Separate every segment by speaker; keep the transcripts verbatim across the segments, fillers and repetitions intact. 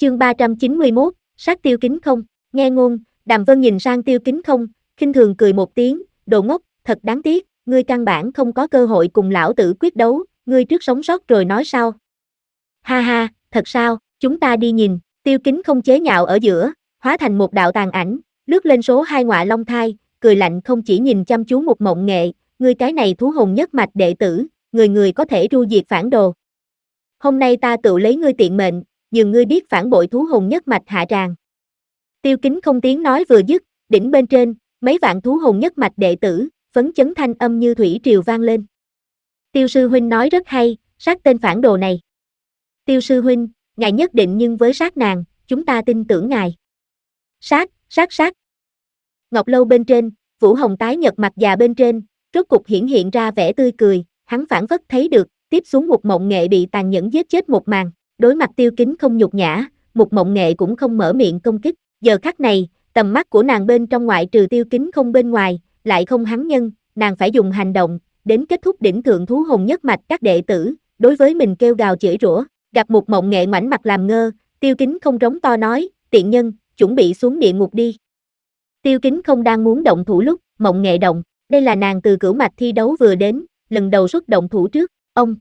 Speaker 1: Chương ba trăm chín mươi mốt, sát Tiêu Kính Không. Nghe ngôn, Đàm Vân nhìn sang Tiêu Kính Không, khinh thường cười một tiếng, đồ ngốc, thật đáng tiếc, ngươi căn bản không có cơ hội cùng lão tử quyết đấu, ngươi trước sống sót rồi nói sao? Ha ha, thật sao, chúng ta đi nhìn. Tiêu Kính Không chế nhạo ở giữa, hóa thành một đạo tàn ảnh, lướt lên số hai ngọa long thai, cười lạnh không chỉ nhìn chăm chú Mục Mộng Nghệ, ngươi cái này thú hồn nhất mạch đệ tử, người người có thể tru diệt phản đồ. Hôm nay ta tự lấy ngươi tiện mệnh, nhường ngươi biết phản bội thú hồn nhất mạch hạ tràng. Tiêu Kính Không tiếng nói vừa dứt, đỉnh bên trên, mấy vạn thú hồn nhất mạch đệ tử, phấn chấn thanh âm như thủy triều vang lên. Tiêu sư huynh nói rất hay, sát tên phản đồ này. Tiêu sư huynh, ngài nhất định nhưng với sát nàng, chúng ta tin tưởng ngài. Sát, sát sát. Ngọc lâu bên trên, Vũ Hồng tái nhợt mặt già bên trên, rốt cục hiển hiện ra vẻ tươi cười, hắn phản phất thấy được, tiếp xuống Mục Mộng Nghệ bị tàn nhẫn giết chết một màn, đối mặt Tiêu Kính Không nhục nhã, Mục Mộng Nghệ cũng không mở miệng công kích, giờ khắc này, tầm mắt của nàng bên trong ngoại trừ Tiêu Kính Không bên ngoài, lại không hắn nhân, nàng phải dùng hành động, đến kết thúc đỉnh thượng thú hồn nhất mạch các đệ tử, đối với mình kêu gào chửi rủa, gặp Mục Mộng Nghệ ngoảnh mặt làm ngơ, Tiêu Kính Không rống to nói, tiện nhân, chuẩn bị xuống địa ngục đi. Tiêu Kính Không đang muốn động thủ lúc, Mộng Nghệ động, đây là nàng từ cửu mạch thi đấu vừa đến, lần đầu xuất động thủ trước, ông.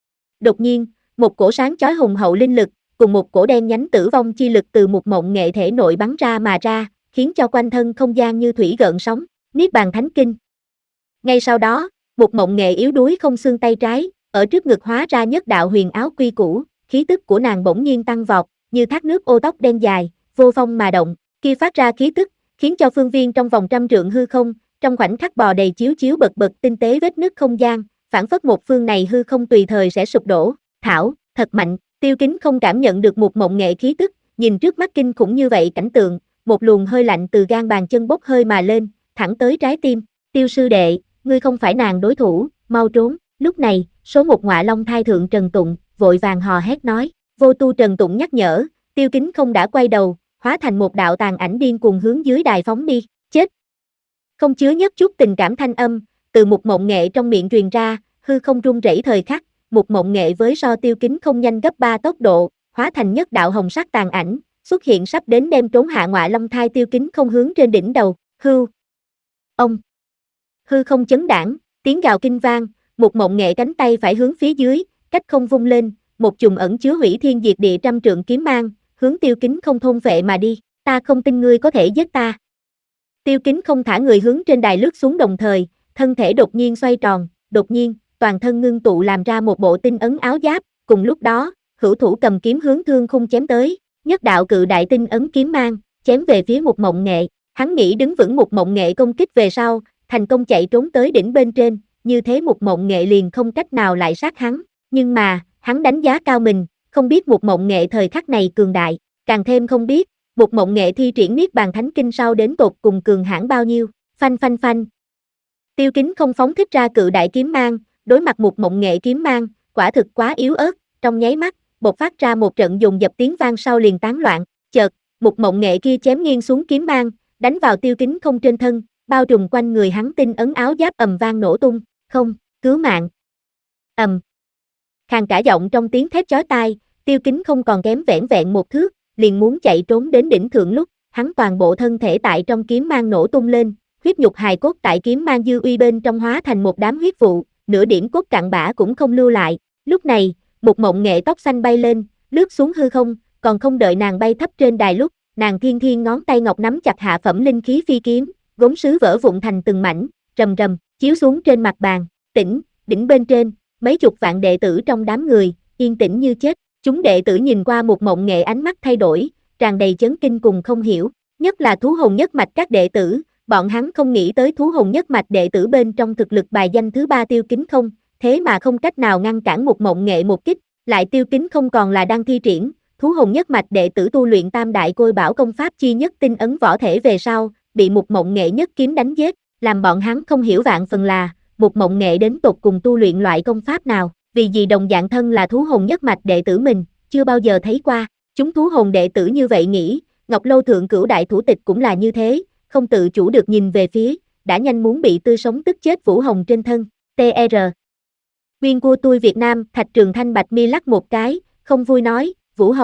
Speaker 1: Đột nhiên, một cổ sáng chói hùng hậu linh lực, cùng một cổ đen nhánh tử vong chi lực từ Mục Mộng Nghệ thể nội bắn ra mà ra, khiến cho quanh thân không gian như thủy gợn sóng, Niết Bàn Thánh Kinh. Ngay sau đó, Mục Mộng Nghệ yếu đuối không xương tay trái, ở trước ngực hóa ra nhất đạo huyền áo quy củ, khí tức của nàng bỗng nhiên tăng vọt, như thác nước ô tóc đen dài, vô phong mà động, kia phát ra khí tức, khiến cho phương viên trong vòng trăm trượng hư không, trong khoảnh khắc bò đầy chiếu chiếu bật bật tinh tế vết nứt không gian, phản phất một phương này hư không tùy thời sẽ sụp đổ. Thảo, thật mạnh, Tiêu Kính Không cảm nhận được Mục Mộng Nghệ khí tức, nhìn trước mắt kinh khủng như vậy cảnh tượng, một luồng hơi lạnh từ gan bàn chân bốc hơi mà lên, thẳng tới trái tim. Tiêu sư đệ, ngươi không phải nàng đối thủ, mau trốn. Lúc này, số một ngọa long thai thượng Trần Tụng, vội vàng hò hét nói, vô tu Trần Tụng nhắc nhở, Tiêu Kính Không đã quay đầu, hóa thành một đạo tàn ảnh điên cuồng hướng dưới đài phóng đi, chết. Không chứa nhất chút tình cảm thanh âm, từ Mục Mộng Nghệ trong miệng truyền ra, hư không rung rẩy thời khắc, Mục Mộng Nghệ với so Tiêu Kính Không nhanh gấp ba tốc độ, hóa thành nhất đạo hồng sắc tàn ảnh, xuất hiện sắp đến đem trốn hạ ngọa long thai Tiêu Kính Không hướng trên đỉnh đầu, hưu. Ông. Hư không chấn đảng, tiếng gào kinh vang, Mục Mộng Nghệ cánh tay phải hướng phía dưới, cách không vung lên, một chùm ẩn chứa hủy thiên diệt địa trăm trượng kiếm mang, hướng Tiêu Kính Không thôn phệ mà đi, ta không tin ngươi có thể giết ta. Tiêu Kính Không thả người hướng trên đài lướt xuống đồng thời, thân thể đột nhiên xoay tròn, đột nhiên, toàn thân ngưng tụ làm ra một bộ tinh ấn áo giáp, cùng lúc đó, hữu thủ cầm kiếm hướng thương khung chém tới, nhất đạo cự đại tinh ấn kiếm mang, chém về phía Mục Mộng Nghệ, hắn nghĩ đứng vững Mục Mộng Nghệ công kích về sau, thành công chạy trốn tới đỉnh bên trên, như thế Mục Mộng Nghệ liền không cách nào lại sát hắn, nhưng mà, hắn đánh giá cao mình, không biết Mục Mộng Nghệ thời khắc này cường đại, càng thêm không biết, Mục Mộng Nghệ thi triển Niết Bàn Thánh Kinh sau đến tột cùng cường hãn bao nhiêu, phanh phanh phanh. Tiêu Kính Không phóng thích ra cự đại kiếm mang, đối mặt Mục Mộng Nghệ kiếm mang, quả thực quá yếu ớt, trong nháy mắt, bộc phát ra một trận dồn dập tiếng vang sau liền tán loạn, chợt, Mục Mộng Nghệ kia chém nghiêng xuống kiếm mang, đánh vào Tiêu Kính Không trên thân, bao trùm quanh người hắn tinh ấn áo giáp ầm vang nổ tung, không, cứu mạng. Ầm. Khàn cả giọng trong tiếng thét chói tai, Tiêu Kính Không còn kém vẻn vẹn một thước, liền muốn chạy trốn đến đỉnh thượng lúc, hắn toàn bộ thân thể tại trong kiếm mang nổ tung lên, huyết nhục hài cốt tại kiếm mang dư uy bên trong hóa thành một đám huyết vụ, nửa điểm cốt cặn bã cũng không lưu lại. Lúc này, Mục Mộng Nghệ tóc xanh bay lên, lướt xuống hư không, còn không đợi nàng bay thấp trên đài lúc, nàng thiên thiên ngón tay ngọc nắm chặt hạ phẩm linh khí phi kiếm, gốm sứ vỡ vụn thành từng mảnh, rầm rầm, chiếu xuống trên mặt bàn. Tĩnh, đỉnh bên trên, mấy chục vạn đệ tử trong đám người, yên tĩnh như chết. Chúng đệ tử nhìn qua Mục Mộng Nghệ ánh mắt thay đổi, tràn đầy chấn kinh cùng không hiểu, nhất là thú hồn nhất mạch các đệ tử, bọn hắn không nghĩ tới thú hồn nhất mạch đệ tử bên trong thực lực bài danh thứ ba Tiêu Kính Không, thế mà không cách nào ngăn cản Mục Mộng Nghệ một kích, lại Tiêu Kính Không còn là đang thi triển, thú hồn nhất mạch đệ tử tu luyện tam đại côi bảo công pháp chi nhất tinh ấn võ thể về sau, bị Mục Mộng Nghệ nhất kiếm đánh giết, làm bọn hắn không hiểu vạn phần là, Mục Mộng Nghệ đến tột cùng tu luyện loại công pháp nào, vì gì đồng dạng thân là thú hồn nhất mạch đệ tử mình, chưa bao giờ thấy qua, chúng thú hồn đệ tử như vậy nghĩ, Ngọc Lâu thượng cửu đại thủ tịch cũng là như thế, không tự chủ được nhìn về phía, đã nhanh muốn bị tươi sống tức chết Vũ Hồng trên thân, tê rờ. Nguyên của tôi Việt Nam, Thạch Trường Thanh bạch mi lắc một cái, không vui nói, Vũ Hồng,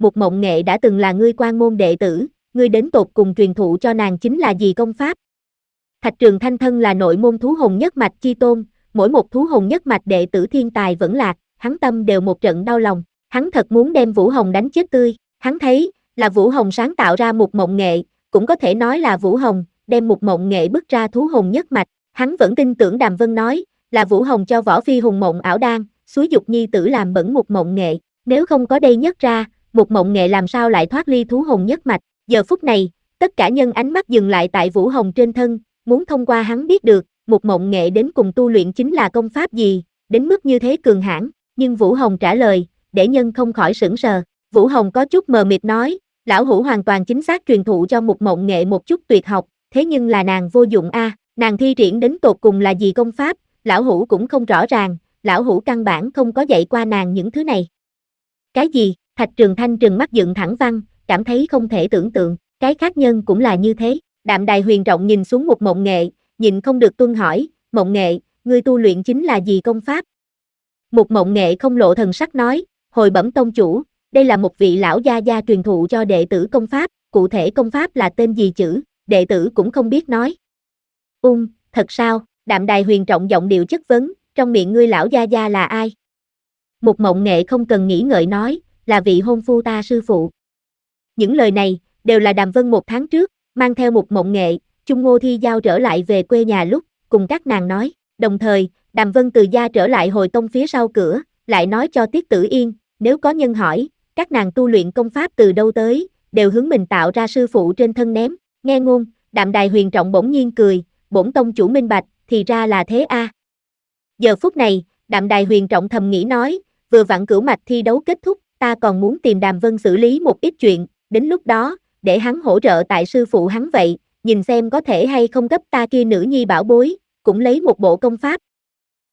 Speaker 1: Mục Mộng Nghệ đã từng là ngươi quan môn đệ tử, ngươi đến tột cùng truyền thụ cho nàng chính là gì công pháp? Thạch Trường Thanh thân là nội môn thú hồn nhất mạch chi tôn, mỗi một thú hồn nhất mạch đệ tử thiên tài vẫn lạc, hắn tâm đều một trận đau lòng, hắn thật muốn đem Vũ Hồng đánh chết tươi, hắn thấy, là Vũ Hồng sáng tạo ra Mục Mộng Nghệ, cũng có thể nói là Vũ Hồng, đem Mục Mộng Nghệ bức ra thú hồn nhất mạch, hắn vẫn tin tưởng Đàm Vân nói, là Vũ Hồng cho Võ Phi hùng mộng ảo đan, xúi dục nhi tử làm bẩn Mục Mộng Nghệ, nếu không có đây nhất ra, Mục Mộng Nghệ làm sao lại thoát ly thú hồn nhất mạch, giờ phút này, tất cả nhân ánh mắt dừng lại tại Vũ Hồng trên thân, muốn thông qua hắn biết được, Mục Mộng Nghệ đến cùng tu luyện chính là công pháp gì, đến mức như thế cường hãn, nhưng Vũ Hồng trả lời, để nhân không khỏi sững sờ, Vũ Hồng có chút mờ mịt nói, lão hữu hoàn toàn chính xác truyền thụ cho Mục Mộng Nghệ một chút tuyệt học, thế nhưng là nàng vô dụng a, à, nàng thi triển đến tột cùng là gì công pháp, lão hữu cũng không rõ ràng, lão hữu căn bản không có dạy qua nàng những thứ này. Cái gì? Thạch Trường Thanh trừng mắt dựng thẳng văn, cảm thấy không thể tưởng tượng, cái khác nhân cũng là như thế. Đạm Đài Huyền Trọng nhìn xuống Mục Mộng Nghệ, nhịn không được tuân hỏi, Mộng Nghệ, ngươi tu luyện chính là gì công pháp? Mục Mộng Nghệ không lộ thần sắc nói, hồi bẩm tông chủ, đây là một vị lão gia gia truyền thụ cho đệ tử công pháp, cụ thể công pháp là tên gì chữ, đệ tử cũng không biết nói. Ung, thật sao? Đạm Đài Huyền Trọng giọng điệu chất vấn, trong miệng ngươi lão gia gia là ai? Mục Mộng Nghệ không cần nghĩ ngợi nói, là vị hôn phu ta sư phụ. Những lời này, đều là Đàm Vân một tháng trước, mang theo Mục Mộng Nghệ, Chung Ngô Thi Giao trở lại về quê nhà lúc, cùng các nàng nói, đồng thời, Đàm Vân từ gia trở lại hồi tông phía sau cửa, lại nói cho Tiết Tử Yên, nếu có nhân hỏi, các nàng tu luyện công pháp từ đâu tới, đều hướng mình tạo ra sư phụ trên thân ném, nghe ngôn, Đạm Đài Huyền Trọng bỗng nhiên cười, bổn tông chủ minh bạch, thì ra là thế a. À. Giờ phút này, Đạm Đài Huyền Trọng thầm nghĩ nói, vừa vặn cửu mạch thi đấu kết thúc, ta còn muốn tìm Đàm Vân xử lý một ít chuyện, đến lúc đó, để hắn hỗ trợ tại sư phụ hắn vậy, nhìn xem có thể hay không cấp ta kia nữ nhi bảo bối, cũng lấy một bộ công pháp,